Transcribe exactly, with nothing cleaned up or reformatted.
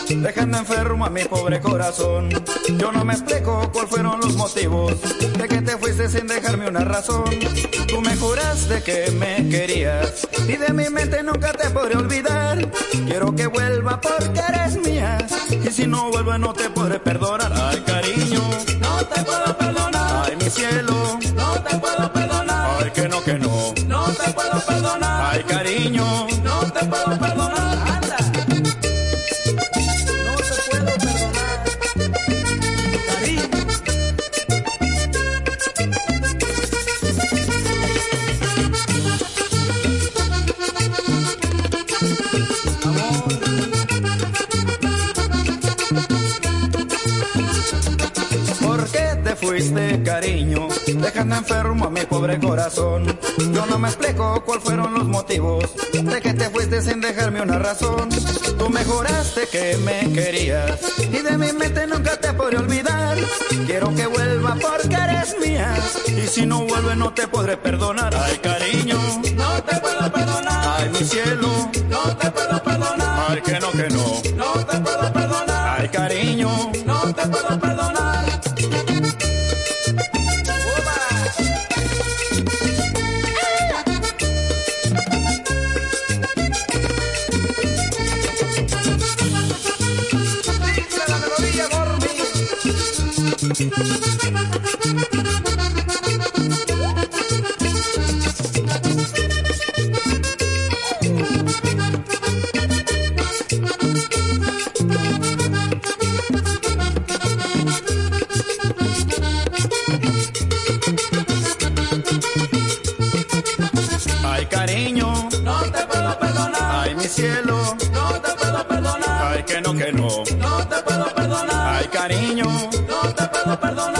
dejando enfermo a mi pobre corazón. Yo no me explico cuáles fueron los motivos de que te fuiste sin dejarme una razón. Tú me juraste que me querías y de mi mente nunca te podré olvidar. Quiero que vuelva porque eres mía, y si no vuelve no te podré perdonar. Ay, cariño, no te puedo perdonar. Ay, mi cielo, no te puedo perdonar. Ay, que no, que no, no te puedo perdonar. Ay, cariño, no te puedo perdonar. Anda, no te puedo perdonar. Cariño, amor. ¿Por qué te fuiste, cariño, dejando enfermo a mi pobre corazón? Yo no me explico cuáles fueron los motivos de que te fuiste sin dejarme una razón. Tú me juraste que me querías y de mi mente nunca te podré olvidar. Quiero que vuelva porque eres mía, y si no vuelve no te podré perdonar. Ay, cariño, no te puedo perdonar. Ay, mi cielo, no te puedo perdonar. Ay, que no, que no, no te puedo perdonar. Ay, cariño, no te puedo perdonar. Ay, cariño, no te puedo perdonar. Ay, mi cielo, no te puedo perdonar. Ay, que no, que no, no te puedo perdonar. Ay, cariño, no te puedo perdonar.